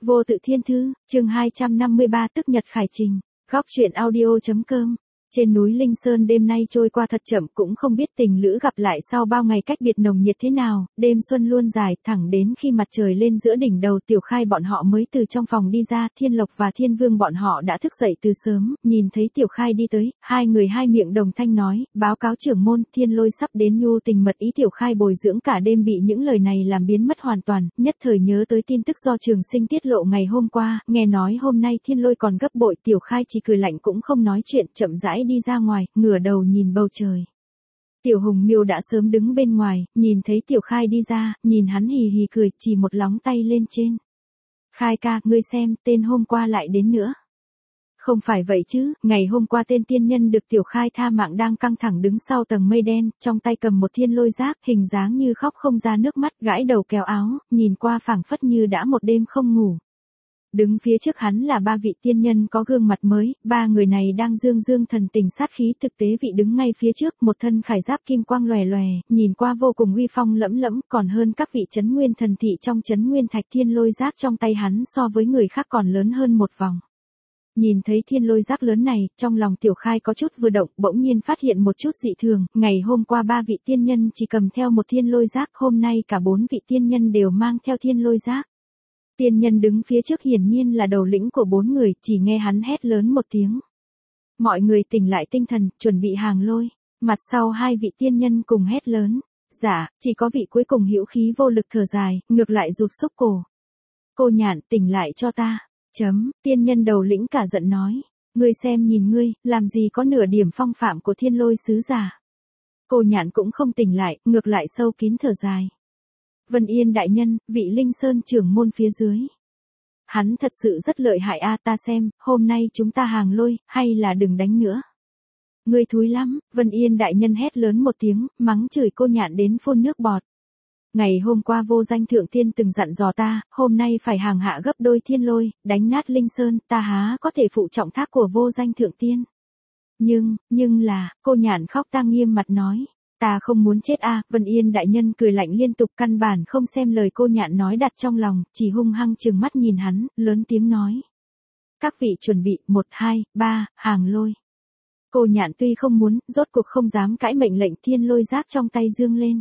Vô tự thiên thư, chương 253 tức nhật khải trình, góc truyện audio.com. Trên núi Linh Sơn đêm nay trôi qua thật chậm, cũng không biết tình lữ gặp lại sau bao ngày cách biệt nồng nhiệt thế nào, đêm xuân luôn dài, thẳng đến khi mặt trời lên giữa đỉnh đầu Tiểu Khai bọn họ mới từ trong phòng đi ra. Thiên Lộc và Thiên Vương bọn họ đã thức dậy từ sớm, nhìn thấy Tiểu Khai đi tới, hai người hai miệng đồng thanh nói, báo cáo trưởng môn, Thiên Lôi sắp đến. Nhu tình mật ý Tiểu Khai bồi dưỡng cả đêm bị những lời này làm biến mất hoàn toàn, nhất thời nhớ tới tin tức do Trường Sinh tiết lộ ngày hôm qua, nghe nói hôm nay Thiên Lôi còn gấp bội. Tiểu Khai chỉ cười lạnh cũng không nói chuyện, chậm rãi đi ra ngoài, ngửa đầu nhìn bầu trời. Tiểu Hùng Miêu đã sớm đứng bên ngoài, nhìn thấy Tiểu Khai đi ra, nhìn hắn hì hì cười, chỉ một lóng tay lên trên. Khai ca, ngươi xem, tên hôm qua lại đến nữa. Không phải vậy chứ, ngày hôm qua tên tiên nhân được Tiểu Khai tha mạng đang căng thẳng đứng sau tầng mây đen, trong tay cầm một thiên lôi giác, hình dáng như khóc không ra nước mắt, gãi đầu kéo áo, nhìn qua phảng phất như đã một đêm không ngủ. Đứng phía trước hắn là ba vị tiên nhân có gương mặt mới, ba người này đang dương dương thần tình sát khí. Thực tế vị đứng ngay phía trước, một thân khải giáp kim quang lòe lòe, nhìn qua vô cùng uy phong lẫm lẫm, còn hơn các vị trấn nguyên thần thị trong trấn nguyên thạch. Thiên lôi giác trong tay hắn so với người khác còn lớn hơn một vòng. Nhìn thấy thiên lôi giác lớn này, trong lòng Tiểu Khai có chút vừa động, bỗng nhiên phát hiện một chút dị thường. Ngày hôm qua ba vị tiên nhân chỉ cầm theo một thiên lôi giác, hôm nay cả bốn vị tiên nhân đều mang theo thiên lôi giác. Tiên nhân đứng phía trước hiển nhiên là đầu lĩnh của bốn người, chỉ nghe hắn hét lớn một tiếng. Mọi người tỉnh lại tinh thần, chuẩn bị hàng lôi. Mặt sau hai vị tiên nhân cùng hét lớn. Dạ, chỉ có vị cuối cùng hữu khí vô lực thở dài, ngược lại rụt xúc cổ. Cô Nhạn, tỉnh lại cho ta. Tiên nhân đầu lĩnh cả giận nói. Ngươi xem nhìn ngươi, làm gì có nửa điểm phong phạm của thiên lôi sứ giả. Cô Nhạn cũng không tỉnh lại, ngược lại sâu kín thở dài. Vân Yên đại nhân, vị Linh Sơn trưởng môn phía dưới. Hắn thật sự rất lợi hại a, ta xem, hôm nay chúng ta hàng lôi, hay là đừng đánh nữa. Ngươi thúi lắm, Vân Yên đại nhân hét lớn một tiếng, mắng chửi Cô Nhạn đến phun nước bọt. Ngày hôm qua Vô Danh thượng tiên từng dặn dò ta, hôm nay phải hàng hạ gấp đôi thiên lôi, đánh nát Linh Sơn, ta há có thể phụ trọng thác của Vô Danh thượng tiên. Nhưng là, Cô Nhạn khóc tang nghiêm mặt nói. Ta không muốn chết a. Vân Yên đại nhân cười lạnh liên tục, căn bản không xem lời Cô Nhạn nói đặt trong lòng, chỉ hung hăng trừng mắt nhìn hắn, lớn tiếng nói. Các vị chuẩn bị, 1, 2, 3, hàng lôi. Cô Nhạn tuy không muốn, rốt cuộc không dám cãi mệnh lệnh, thiên lôi giác trong tay dương lên.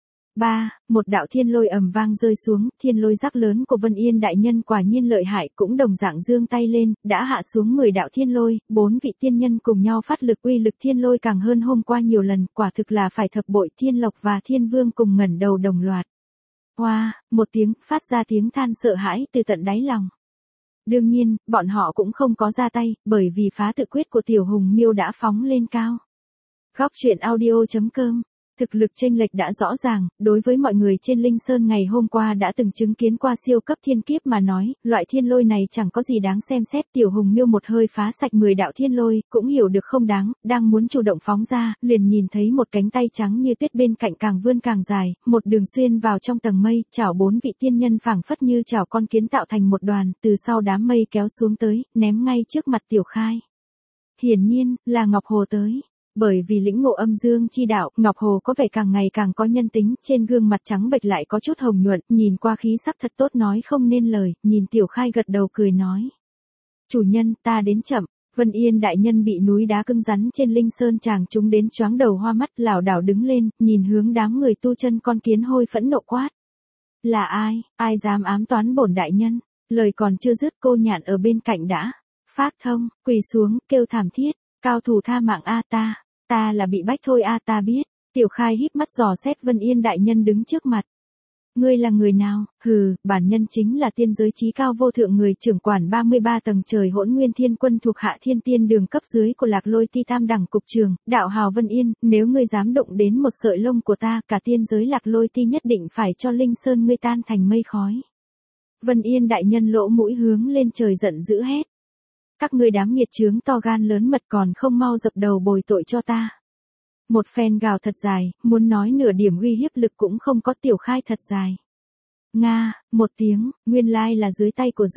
Một đạo thiên lôi ầm vang rơi xuống, thiên lôi giác lớn của Vân Yên đại nhân quả nhiên lợi hại, cũng đồng dạng giương tay lên, đã hạ xuống 10 đạo thiên lôi, 4 vị tiên nhân cùng nhau phát lực, uy lực thiên lôi càng hơn hôm qua nhiều lần, quả thực là phải thập bội. Thiên Lộc và Thiên Vương cùng ngẩng đầu đồng loạt. Hoa, một tiếng, phát ra tiếng than sợ hãi từ tận đáy lòng. Đương nhiên, bọn họ cũng không có ra tay, bởi vì phá tự quyết của Tiểu Hùng Miêu đã phóng lên cao. Góc truyện audio.com. Thực lực chênh lệch đã rõ ràng, đối với mọi người trên Linh Sơn ngày hôm qua đã từng chứng kiến qua siêu cấp thiên kiếp mà nói, loại thiên lôi này chẳng có gì đáng xem xét. Tiểu Hùng Miêu một hơi phá sạch 10 đạo thiên lôi, cũng hiểu được không đáng, đang muốn chủ động phóng ra, liền nhìn thấy một cánh tay trắng như tuyết bên cạnh càng vươn càng dài, một đường xuyên vào trong tầng mây, chảo 4 vị tiên nhân phảng phất như chảo con kiến tạo thành một đoàn, từ sau đám mây kéo xuống tới, ném ngay trước mặt Tiểu Khai. Hiển nhiên, là Ngọc Hồ tới. Bởi vì lĩnh ngộ âm dương chi đạo, Ngọc Hồ có vẻ càng ngày càng có nhân tính, trên gương mặt trắng bệch lại có chút hồng nhuận, nhìn qua khí sắc thật tốt nói không nên lời, nhìn Tiểu Khai gật đầu cười nói. Chủ nhân, ta đến chậm. Vân Yên đại nhân bị núi đá cứng rắn trên Linh Sơn chàng trúng đến choáng đầu hoa mắt, lảo đảo đứng lên, nhìn hướng đám người tu chân con kiến hôi phẫn nộ quát. Là ai dám ám toán bổn đại nhân? Lời còn chưa dứt, Cô Nhạn ở bên cạnh đã phát thông, quỳ xuống, kêu thảm thiết. Cao thủ tha mạng a, ta là bị bách thôi a, ta biết. Tiểu Khai híp mắt dò xét Vân Yên đại nhân đứng trước mặt. Ngươi là người nào? Hừ, bản nhân chính là tiên giới chí cao vô thượng, người trưởng quản 33 tầng trời Hỗn Nguyên Thiên Quân thuộc hạ Thiên Tiên đường cấp dưới của Lạc Lôi Ti tam đẳng cục trường, đạo hào Vân Yên, nếu ngươi dám động đến một sợi lông của ta, cả tiên giới Lạc Lôi Ti nhất định phải cho Linh Sơn ngươi tan thành mây khói. Vân Yên đại nhân lỗ mũi hướng lên trời giận dữ hét. Các ngươi đám nghiệt chướng to gan lớn mật, còn không mau dập đầu bồi tội cho ta. Một phen gào thật dài, muốn nói nửa điểm uy hiếp lực cũng không có. Tiểu Khai thật dài. Nga, một tiếng, nguyên lai là dưới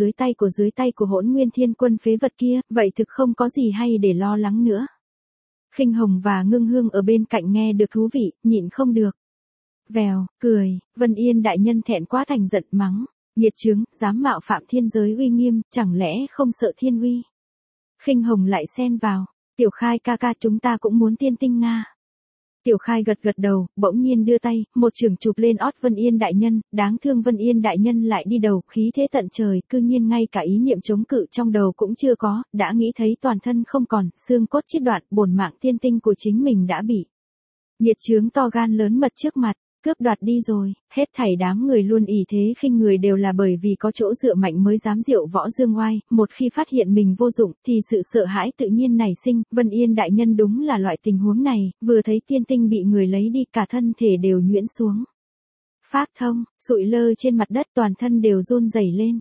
tay của Hỗn Nguyên Thiên Quân phế vật kia, vậy thực không có gì hay để lo lắng nữa. Khinh Hồng và Ngưng Hương ở bên cạnh nghe được thú vị, nhịn không được. Vèo, cười, Vân Yên đại nhân thẹn quá thành giận mắng. Nghiệt chướng, dám mạo phạm thiên giới uy nghiêm, chẳng lẽ không sợ thiên uy? Khinh Hồng lại xen vào, Tiểu Khai ca ca chúng ta cũng muốn tiên tinh Nga. Tiểu Khai gật gật đầu, bỗng nhiên đưa tay, một chưởng chụp lên ót Vân Yên đại nhân, đáng thương Vân Yên đại nhân lại đi đầu, khí thế tận trời, cư nhiên ngay cả ý niệm chống cự trong đầu cũng chưa có, đã nghĩ thấy toàn thân không còn, xương cốt chiết đoạn, bổn mạng tiên tinh của chính mình đã bị nghiệt chướng to gan lớn mật trước mặt, cướp đoạt đi rồi, hết thảy đám người luôn ỷ thế khinh người đều là bởi vì có chỗ dựa mạnh mới dám diệu võ dương oai, một khi phát hiện mình vô dụng thì sự sợ hãi tự nhiên nảy sinh, Vân Yên đại nhân đúng là loại tình huống này, vừa thấy tiên tinh bị người lấy đi cả thân thể đều nhuyễn xuống. Phát thông, sụi lơ trên mặt đất toàn thân đều run rẩy lên.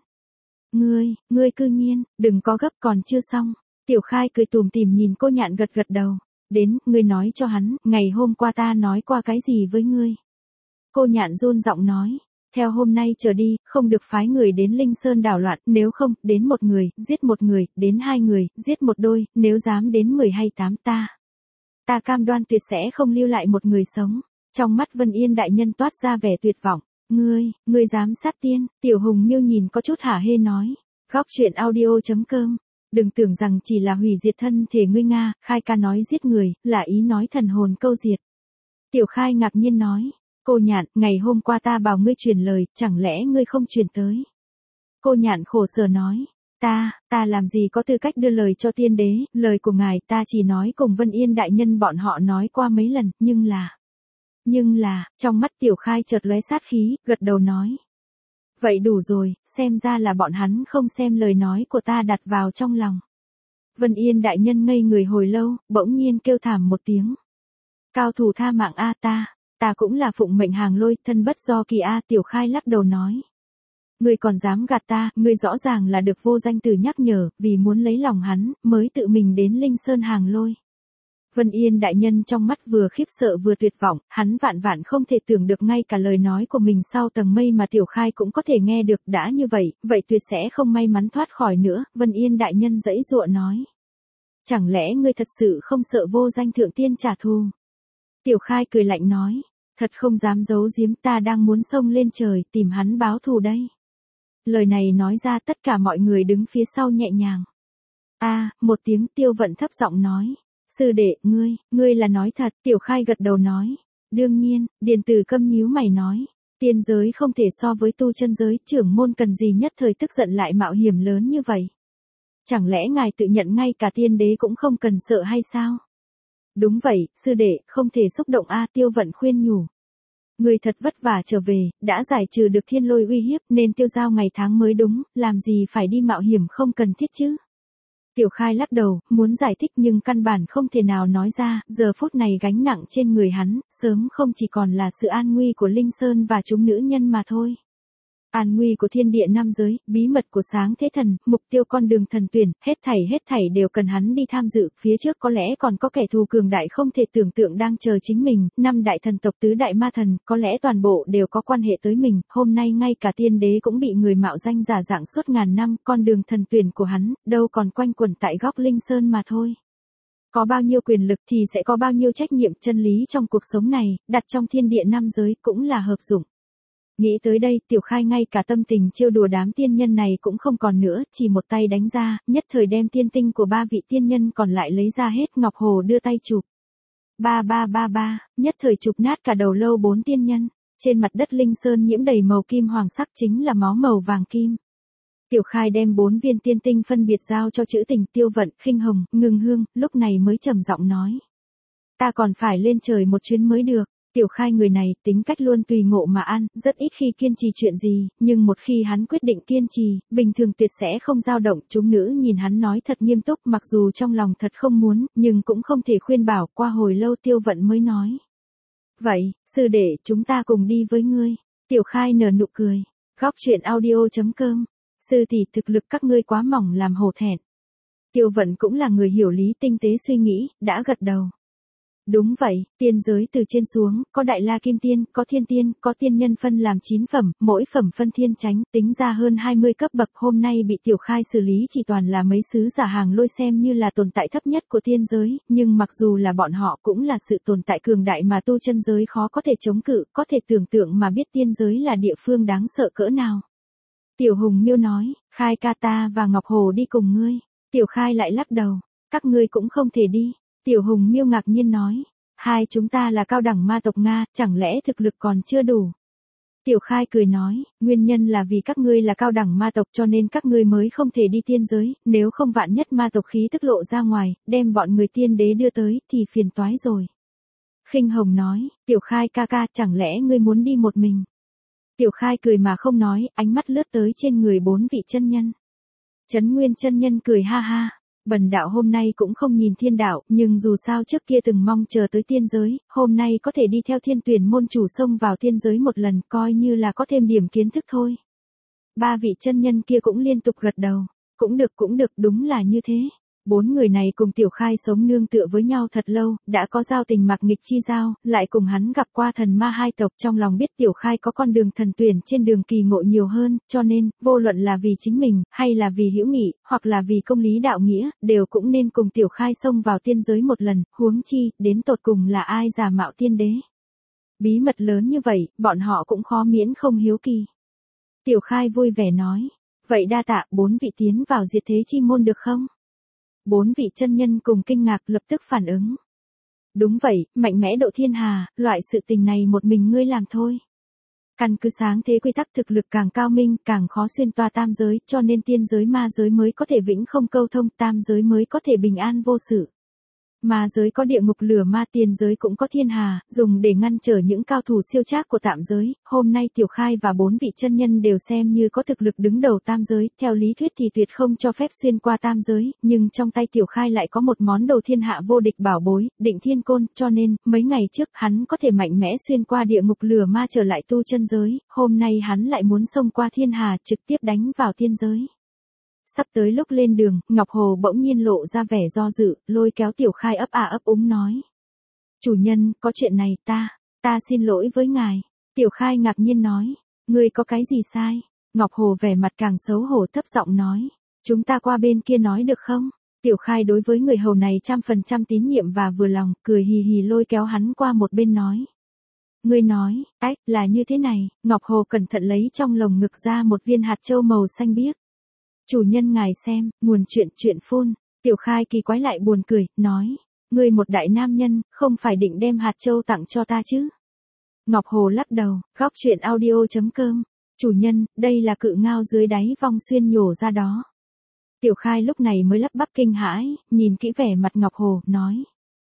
Ngươi cư nhiên, đừng có gấp còn chưa xong. Tiểu Khai cười tủm tỉm nhìn cô nhạn gật gật đầu. Đến, ngươi nói cho hắn, ngày hôm qua ta nói qua cái gì với ngươi. Cô nhạn run giọng nói, theo hôm nay trở đi, không được phái người đến Linh Sơn đảo loạn, nếu không, đến một người, giết một người, đến hai người, giết một đôi, nếu dám đến 10 hay 8 ta cam đoan tuyệt sẽ không lưu lại một người sống. Trong mắt Vân Yên đại nhân toát ra vẻ tuyệt vọng, ngươi dám sát tiên, Tiểu Hùng Miêu nhìn có chút hả hê nói, góc truyện audio.com. Đừng tưởng rằng chỉ là hủy diệt thân thể ngươi Nga, Khai ca nói giết người, là ý nói thần hồn câu diệt. Tiểu Khai ngạc nhiên nói, cô nhạn, ngày hôm qua ta bảo ngươi truyền lời, chẳng lẽ ngươi không truyền tới? Cô nhạn khổ sở nói, ta làm gì có tư cách đưa lời cho tiên đế, lời của ngài ta chỉ nói cùng Vân Yên đại nhân bọn họ nói qua mấy lần, nhưng là, trong mắt Tiểu Khai chợt lóe sát khí, gật đầu nói. Vậy đủ rồi, xem ra là bọn hắn không xem lời nói của ta đặt vào trong lòng. Vân Yên đại nhân ngây người hồi lâu, bỗng nhiên kêu thảm một tiếng. Cao thủ tha mạng a ta cũng là phụng mệnh hàng lôi, thân bất do kỳ a. Tiểu Khai lắc đầu nói. Ngươi còn dám gạt ta, ngươi rõ ràng là được vô danh tử nhắc nhở, vì muốn lấy lòng hắn, mới tự mình đến Linh Sơn hàng lôi. Vân Yên đại nhân trong mắt vừa khiếp sợ vừa tuyệt vọng, hắn vạn không thể tưởng được ngay cả lời nói của mình sau tầng mây mà Tiểu Khai cũng có thể nghe được, đã như vậy tuyệt sẽ không may mắn thoát khỏi nữa. Vân Yên đại nhân giãy giụa nói. Chẳng lẽ ngươi thật sự không sợ vô danh thượng tiên trả thù? Tiểu Khai cười lạnh nói, thật không dám giấu giếm, ta đang muốn xông lên trời tìm hắn báo thù đây. Lời này nói ra tất cả mọi người đứng phía sau nhẹ nhàng. Một tiếng Tiêu Vận thấp giọng nói. Sư đệ, ngươi là nói thật, Tiểu Khai gật đầu nói. Đương nhiên, Điền Tử Câm nhíu mày nói. Tiên giới không thể so với tu chân giới, trưởng môn cần gì nhất thời tức giận lại mạo hiểm lớn như vậy. Chẳng lẽ ngài tự nhận ngay cả tiên đế cũng không cần sợ hay sao? Đúng vậy, sư đệ, không thể xúc động Tiêu Vận khuyên nhủ. Người thật vất vả trở về, đã giải trừ được thiên lôi uy hiếp nên tiêu giao ngày tháng mới đúng, làm gì phải đi mạo hiểm không cần thiết chứ. Tiểu Khai lắc đầu, muốn giải thích nhưng căn bản không thể nào nói ra, giờ phút này gánh nặng trên người hắn, sớm không chỉ còn là sự an nguy của Linh Sơn và chúng nữ nhân mà thôi. An nguy của thiên địa năm giới, bí mật của sáng thế thần, mục tiêu con đường thần tuyển, hết thảy đều cần hắn đi tham dự, phía trước có lẽ còn có kẻ thù cường đại không thể tưởng tượng đang chờ chính mình, 5 đại thần tộc tứ đại ma thần, có lẽ toàn bộ đều có quan hệ tới mình, hôm nay ngay cả tiên đế cũng bị người mạo danh giả dạng suốt ngàn năm, con đường thần tuyển của hắn, đâu còn quanh quẩn tại góc Linh Sơn mà thôi. Có bao nhiêu quyền lực thì sẽ có bao nhiêu trách nhiệm, chân lý trong cuộc sống này, đặt trong thiên địa năm giới cũng là hợp dụng. Nghĩ tới đây, Tiểu Khai ngay cả tâm tình trêu đùa đám tiên nhân này cũng không còn nữa, chỉ một tay đánh ra, nhất thời đem tiên tinh của 3 vị tiên nhân còn lại lấy ra hết, Ngọc Hồ đưa tay chụp. Ba, nhất thời chụp nát cả đầu lâu 4 tiên nhân, trên mặt đất Linh Sơn nhiễm đầy màu kim hoàng sắc chính là máu màu vàng kim. Tiểu Khai đem 4 viên tiên tinh phân biệt giao cho Trữ Tình, Tiêu Vận, Khinh Hồng, Ngưng Hương, lúc này mới trầm giọng nói. Ta còn phải lên trời một chuyến mới được. Tiểu Khai người này tính cách luôn tùy ngộ mà ăn, rất ít khi kiên trì chuyện gì, nhưng một khi hắn quyết định kiên trì, bình thường tuyệt sẽ không dao động. Chúng nữ nhìn hắn nói thật nghiêm túc, mặc dù trong lòng thật không muốn, nhưng cũng không thể khuyên bảo. Qua hồi lâu Tiêu Vận mới nói. Vậy, sư đệ, chúng ta cùng đi với ngươi. Tiểu Khai nở nụ cười. Góc truyện audio.com. Sư tỷ, thực lực các ngươi quá mỏng làm hổ thẹn. Tiêu Vận cũng là người hiểu lý tinh tế suy nghĩ, đã gật đầu. Đúng vậy, tiên giới từ trên xuống, có Đại La Kim Tiên, có Thiên Tiên, có tiên nhân phân làm 9 phẩm, mỗi phẩm phân thiên chánh, tính ra hơn 20 cấp bậc, hôm nay bị Tiểu Khai xử lý chỉ toàn là mấy sứ giả hàng lôi xem như là tồn tại thấp nhất của tiên giới, nhưng mặc dù là bọn họ cũng là sự tồn tại cường đại mà tu chân giới khó có thể chống cự, có thể tưởng tượng mà biết tiên giới là địa phương đáng sợ cỡ nào. Tiểu Hùng Miêu nói, Khai ca ta và Ngọc Hồ đi cùng ngươi. Tiểu Khai lại lắc đầu, các ngươi cũng không thể đi. Tiểu Hùng Miêu ngạc nhiên nói, hai chúng ta là cao đẳng ma tộc Nga, chẳng lẽ thực lực còn chưa đủ? Tiểu Khai cười nói, nguyên nhân là vì các ngươi là cao đẳng ma tộc cho nên các ngươi mới không thể đi tiên giới, nếu không vạn nhất ma tộc khí tức lộ ra ngoài, đem bọn người tiên đế đưa tới, thì phiền toái rồi. Khinh Hồng nói, Tiểu Khai ca ca, chẳng lẽ ngươi muốn đi một mình? Tiểu Khai cười mà không nói, ánh mắt lướt tới trên người 4 vị chân nhân. Trấn Nguyên chân nhân cười ha ha, bần đạo hôm nay cũng không nhìn thiên đạo, nhưng dù sao trước kia từng mong chờ tới tiên giới, hôm nay có thể đi theo Thiên Tuyển môn chủ xông vào tiên giới một lần, coi như là có thêm điểm kiến thức thôi. 3 vị chân nhân kia cũng liên tục gật đầu, cũng được, đúng là như thế. 4 người này cùng Tiểu Khai sống nương tựa với nhau thật lâu, đã có giao tình mặc nghịch chi giao, lại cùng hắn gặp qua thần ma hai tộc, trong lòng biết Tiểu Khai có con đường thần tuyển trên đường kỳ ngộ nhiều hơn, cho nên, vô luận là vì chính mình, hay là vì hữu nghị, hoặc là vì công lý đạo nghĩa, đều cũng nên cùng Tiểu Khai xông vào tiên giới một lần, huống chi, đến tột cùng là ai giả mạo tiên đế. Bí mật lớn như vậy, bọn họ cũng khó miễn không hiếu kỳ. Tiểu Khai vui vẻ nói, vậy đa tạ 4 vị tiến vào diệt thế chi môn được không? 4 vị chân nhân cùng kinh ngạc lập tức phản ứng. Đúng vậy, mạnh mẽ độ thiên hà, loại sự tình này một mình ngươi làm thôi. Căn cứ sáng thế quy tắc thực lực càng cao minh, càng khó xuyên toa tam giới, cho nên tiên giới ma giới mới có thể vĩnh không câu thông, tam giới mới có thể bình an vô sự. Ma giới có địa ngục lửa ma, tiên giới cũng có thiên hà, dùng để ngăn trở những cao thủ siêu trác của tạm giới. Hôm nay Tiểu Khai và 4 vị chân nhân đều xem như có thực lực đứng đầu tam giới, theo lý thuyết thì tuyệt không cho phép xuyên qua tam giới, nhưng trong tay Tiểu Khai lại có một món đồ thiên hạ vô địch bảo bối, Định Thiên Côn, cho nên, mấy ngày trước hắn có thể mạnh mẽ xuyên qua địa ngục lửa ma trở lại tu chân giới, hôm nay hắn lại muốn xông qua thiên hà trực tiếp đánh vào tiên giới. Sắp tới lúc lên đường, Ngọc Hồ bỗng nhiên lộ ra vẻ do dự, lôi kéo Tiểu Khai ấp ấp úng nói. Chủ nhân, có chuyện này ta xin lỗi với ngài. Tiểu Khai ngạc nhiên nói, ngươi có cái gì sai? Ngọc Hồ vẻ mặt càng xấu hổ thấp giọng nói, chúng ta qua bên kia nói được không? Tiểu Khai đối với người hầu này 100% tín nhiệm và vừa lòng, cười hì hì lôi kéo hắn qua một bên nói. Ngươi nói, là như thế này, Ngọc Hồ cẩn thận lấy trong lồng ngực ra một viên hạt châu màu xanh biếc. Chủ nhân ngài xem, nguồn chuyện phun. Tiểu Khai kỳ quái lại buồn cười, nói, ngươi một đại nam nhân, không phải định đem hạt châu tặng cho ta chứ? Ngọc Hồ lắc đầu, góc chuyện audio.com. Chủ nhân, đây là cự ngao dưới đáy vong xuyên nhổ ra đó. Tiểu Khai lúc này mới lắp bắp kinh hãi, nhìn kỹ vẻ mặt Ngọc Hồ, nói.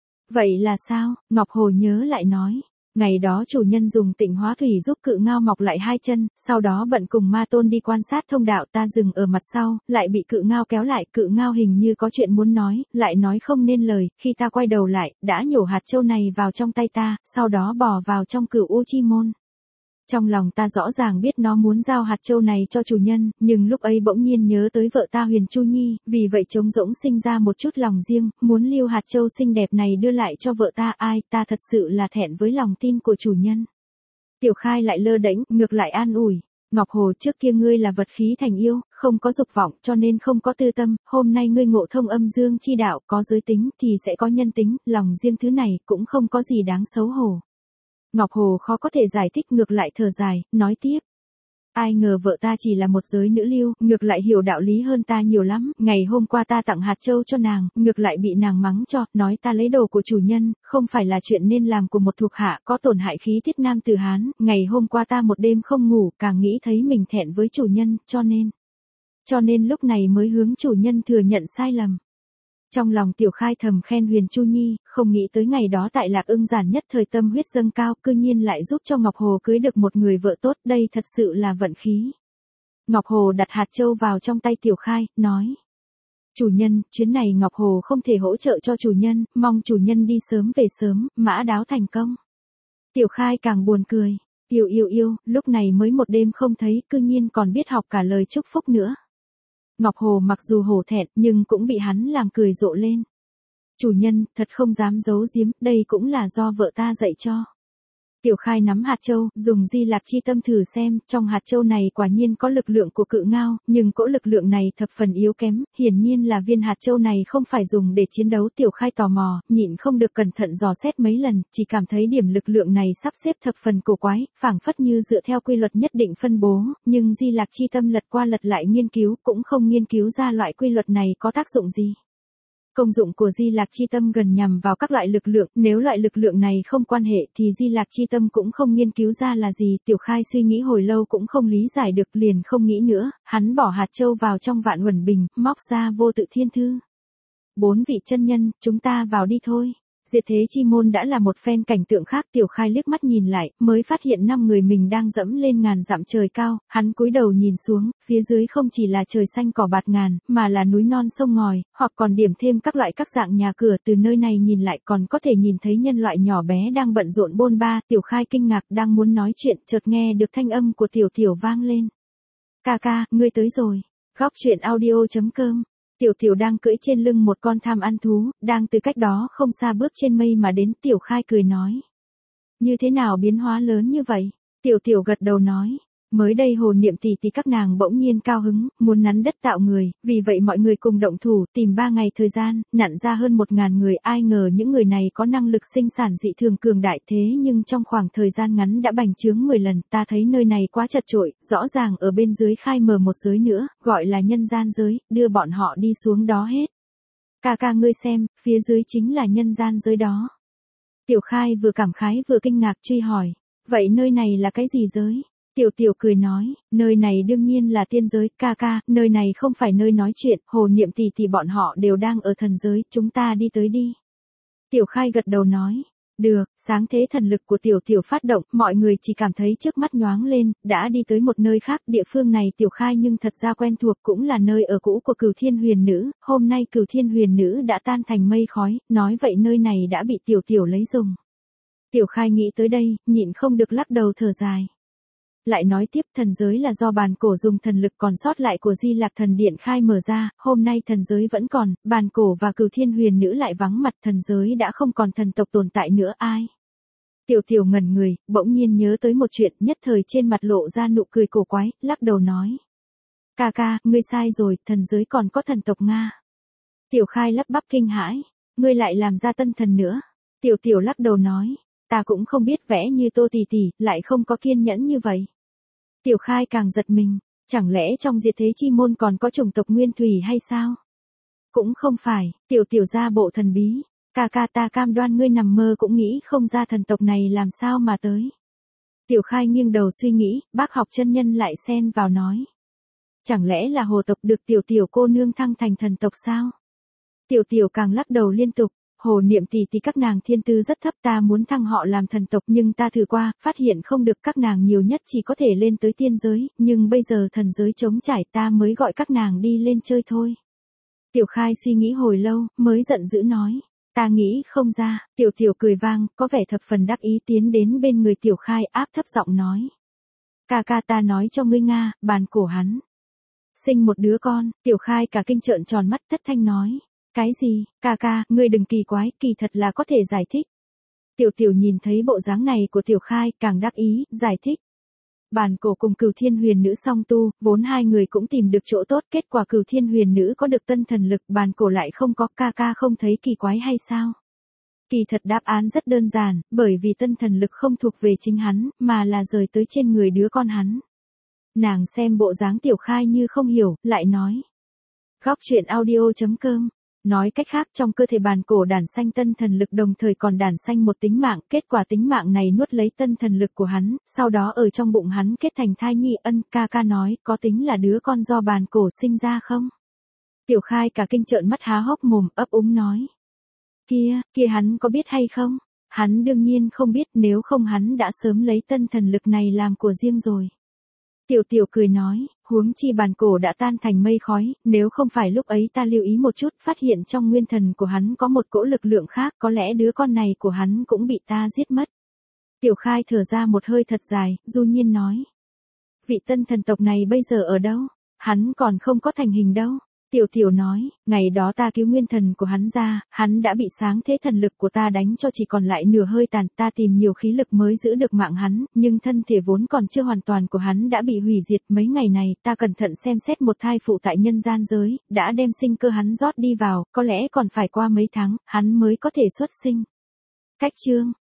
Vậy là sao? Ngọc Hồ nhớ lại nói. Ngày đó chủ nhân dùng Tịnh Hóa Thủy giúp cự ngao mọc lại 2 chân, sau đó bận cùng ma tôn đi quan sát thông đạo, ta dừng ở mặt sau, lại bị cự ngao kéo lại, cự ngao hình như có chuyện muốn nói, lại nói không nên lời, khi ta quay đầu lại, đã nhổ hạt châu này vào trong tay ta, sau đó bỏ vào trong Cửu U Chi Môn. Trong lòng ta rõ ràng biết nó muốn giao hạt châu này cho chủ nhân, nhưng lúc ấy bỗng nhiên nhớ tới vợ ta Huyền Chu Nhi, vì vậy trống rỗng sinh ra một chút lòng riêng, muốn lưu hạt châu xinh đẹp này đưa lại cho vợ ta. Ta thật sự là thẹn với lòng tin của chủ nhân. Tiểu Khai lại lơ đễnh, ngược lại an ủi. Ngọc Hồ, trước kia ngươi là vật khí thành yêu, không có dục vọng, cho nên không có tư tâm, hôm nay ngươi ngộ thông âm dương chi đạo, có giới tính, thì sẽ có nhân tính, lòng riêng thứ này, cũng không có gì đáng xấu hổ. Ngọc Hồ khó có thể giải thích, ngược lại thở dài, nói tiếp. Ai ngờ vợ ta chỉ là một giới nữ lưu, ngược lại hiểu đạo lý hơn ta nhiều lắm, ngày hôm qua ta tặng hạt châu cho nàng, ngược lại bị nàng mắng cho, nói ta lấy đồ của chủ nhân, không phải là chuyện nên làm của một thuộc hạ, có tổn hại khí tiết nam tử Hán, ngày hôm qua ta một đêm không ngủ, càng nghĩ thấy mình thẹn với chủ nhân, cho nên lúc này mới hướng chủ nhân thừa nhận sai lầm. Trong lòng Tiểu Khai thầm khen Huyền Chu Nhi, không nghĩ tới ngày đó tại Lạc Ưng Giản nhất thời tâm huyết dâng cao, cư nhiên lại giúp cho Ngọc Hồ cưới được một người vợ tốt, đây thật sự là vận khí. Ngọc Hồ đặt hạt châu vào trong tay Tiểu Khai, nói. Chủ nhân, chuyến này Ngọc Hồ không thể hỗ trợ cho chủ nhân, mong chủ nhân đi sớm về sớm, mã đáo thành công. Tiểu Khai càng buồn cười, yêu, lúc này mới một đêm không thấy, cư nhiên còn biết học cả lời chúc phúc nữa. Ngọc Hồ mặc dù hổ thẹn, nhưng cũng bị hắn làm cười rộ lên. Chủ nhân, thật không dám giấu giếm, đây cũng là do vợ ta dạy cho. Tiểu Khai nắm hạt châu, dùng di lạc chi tâm thử xem, trong hạt châu này quả nhiên có lực lượng của cự ngao, nhưng cỗ lực lượng này thập phần yếu kém, hiển nhiên là viên hạt châu này không phải dùng để chiến đấu. Tiểu Khai tò mò, nhịn không được cẩn thận dò xét mấy lần, chỉ cảm thấy điểm lực lượng này sắp xếp thập phần cổ quái, phảng phất như dựa theo quy luật nhất định phân bố, nhưng di lạc chi tâm lật qua lật lại nghiên cứu cũng không nghiên cứu ra loại quy luật này có tác dụng gì. Công dụng của di lạc chi tâm gần nhằm vào các loại lực lượng, nếu loại lực lượng này không quan hệ thì di lạc chi tâm cũng không nghiên cứu ra là gì. Tiểu Khai suy nghĩ hồi lâu cũng không lý giải được, liền không nghĩ nữa, hắn bỏ hạt châu vào trong vạn uẩn bình, móc ra vô tự thiên thư. 4 vị chân nhân, chúng ta vào đi thôi. Diệt thế chi môn đã là một phen cảnh tượng khác. Tiểu Khai liếc mắt nhìn lại, mới phát hiện 5 người mình đang dẫm lên ngàn dặm trời cao, hắn cúi đầu nhìn xuống, phía dưới không chỉ là trời xanh cỏ bạt ngàn, mà là núi non sông ngòi, hoặc còn điểm thêm các loại các dạng nhà cửa. Từ nơi này nhìn lại còn có thể nhìn thấy nhân loại nhỏ bé đang bận rộn bôn ba. Tiểu Khai kinh ngạc đang muốn nói chuyện, chợt nghe được thanh âm của Tiểu Tiểu vang lên. Ca ca, ngươi tới rồi. Góc truyện audio.com. Tiểu Tiểu đang cưỡi trên lưng một con tham ăn thú, đang từ cách đó không xa bước trên mây mà đến. Tiểu Khai cười nói. Như thế nào biến hóa lớn như vậy? Tiểu Tiểu gật đầu nói. Mới đây Hồ Niệm tỷ tỷ các nàng bỗng nhiên cao hứng, muốn nắn đất tạo người, vì vậy mọi người cùng động thủ, tìm 3 ngày thời gian, nặn ra hơn 1000 người. Ai ngờ những người này có năng lực sinh sản dị thường cường đại, thế nhưng trong khoảng thời gian ngắn đã bành trướng 10 lần. Ta thấy nơi này quá chật chội, rõ ràng ở bên dưới khai mở một giới nữa, gọi là nhân gian giới, đưa bọn họ đi xuống đó hết. Ca ca ngươi xem, phía dưới chính là nhân gian giới đó. Tiểu Khai vừa cảm khái vừa kinh ngạc truy hỏi, vậy nơi này là cái gì giới? Tiểu Tiểu cười nói, nơi này đương nhiên là tiên giới. Ca ca, nơi này không phải nơi nói chuyện, Hồ Niệm tỷ tỷ bọn họ đều đang ở thần giới, chúng ta đi tới đi. Tiểu Khai gật đầu nói, được. Sáng thế thần lực của Tiểu Tiểu phát động, mọi người chỉ cảm thấy trước mắt nhoáng lên, đã đi tới một nơi khác. Địa phương này Tiểu Khai nhưng thật ra quen thuộc, cũng là nơi ở cũ của Cửu Thiên Huyền Nữ. Hôm nay Cửu Thiên Huyền Nữ đã tan thành mây khói, nói vậy nơi này đã bị Tiểu Tiểu lấy dùng. Tiểu Khai nghĩ tới đây, nhịn không được lắc đầu thở dài. Lại nói tiếp, thần giới là do bàn cổ dùng thần lực còn sót lại của Di Lạc Thần Điện khai mở ra, hôm nay thần giới vẫn còn, bàn cổ và Cửu Thiên Huyền Nữ lại vắng mặt, thần giới đã không còn thần tộc tồn tại nữa. Ai? Tiểu Tiểu ngẩn người, bỗng nhiên nhớ tới một chuyện, nhất thời trên mặt lộ ra nụ cười cổ quái, lắc đầu nói. Ca ca, ngươi sai rồi, thần giới còn có thần tộc Nga. Tiểu Khai lắp bắp kinh hãi, ngươi lại làm ra tân thần nữa. Tiểu Tiểu lắc đầu nói, ta cũng không biết vẽ như Tô tỷ tỷ, lại không có kiên nhẫn như vậy. Tiểu Khai càng giật mình, chẳng lẽ trong diệt thế chi môn còn có chủng tộc nguyên thủy hay sao? Cũng không phải. Tiểu Tiểu ra bộ thần bí, ca ca ta cam đoan ngươi nằm mơ cũng nghĩ không ra thần tộc này làm sao mà tới. Tiểu Khai nghiêng đầu suy nghĩ, bác học chân nhân lại xen vào nói. Chẳng lẽ là hồ tộc được Tiểu Tiểu cô nương thăng thành thần tộc sao? Tiểu Tiểu càng lắc đầu liên tục. Hồ Niệm tỷ tỷ các nàng thiên tư rất thấp, ta muốn thăng họ làm thần tộc nhưng ta thử qua, phát hiện không được, các nàng nhiều nhất chỉ có thể lên tới tiên giới, nhưng bây giờ thần giới trống trải, ta mới gọi các nàng đi lên chơi thôi. Tiểu Khai suy nghĩ hồi lâu, mới giận dữ nói, ta nghĩ không ra. Tiểu Tiểu cười vang, có vẻ thập phần đắc ý tiến đến bên người Tiểu Khai áp thấp giọng nói. Ca ca ta nói cho ngươi Nga, bàn cổ hắn sinh một đứa con. Tiểu Khai cả kinh trợn tròn mắt thất thanh nói. Cái gì? Ca ca, ngươi đừng kỳ quái, kỳ thật là có thể giải thích. Tiểu Tiểu nhìn thấy bộ dáng này của Tiểu Khai, càng đắc ý, giải thích. Bàn cổ cùng Cửu Thiên Huyền Nữ song tu, vốn hai người cũng tìm được chỗ tốt, kết quả Cửu Thiên Huyền Nữ có được tân thần lực, bàn cổ lại không có. Ca ca không thấy kỳ quái hay sao? Kỳ thật đáp án rất đơn giản, bởi vì tân thần lực không thuộc về chính hắn, mà là rời tới trên người đứa con hắn. Nàng xem bộ dáng Tiểu Khai như không hiểu, lại nói. Góc truyện audio.com. Nói cách khác, trong cơ thể bàn cổ đản sanh tân thần lực, đồng thời còn đản sanh một tính mạng, kết quả tính mạng này nuốt lấy tân thần lực của hắn, sau đó ở trong bụng hắn kết thành thai nhi. Ca ca nói, có tính là đứa con do bàn cổ sinh ra không? Tiểu Khai cả kinh trợn mắt há hốc mồm, ấp úng nói. Kia hắn có biết hay không? Hắn đương nhiên không biết, nếu không hắn đã sớm lấy tân thần lực này làm của riêng rồi. Tiểu Tiểu cười nói, huống chi bàn cổ đã tan thành mây khói, nếu không phải lúc ấy ta lưu ý một chút, phát hiện trong nguyên thần của hắn có một cỗ lực lượng khác, có lẽ đứa con này của hắn cũng bị ta giết mất. Tiểu Khai thở ra một hơi thật dài, du nhiên nói. Vị tân thần tộc này bây giờ ở đâu? Hắn còn không có thành hình đâu. Tiểu Tiểu nói, ngày đó ta cứu nguyên thần của hắn ra, hắn đã bị sáng thế thần lực của ta đánh cho chỉ còn lại nửa hơi tàn, ta tìm nhiều khí lực mới giữ được mạng hắn, nhưng thân thể vốn còn chưa hoàn toàn của hắn đã bị hủy diệt. Mấy ngày này, ta cẩn thận xem xét một thai phụ tại nhân gian giới, đã đem sinh cơ hắn rót đi vào, có lẽ còn phải qua mấy tháng, hắn mới có thể xuất sinh. Cách chương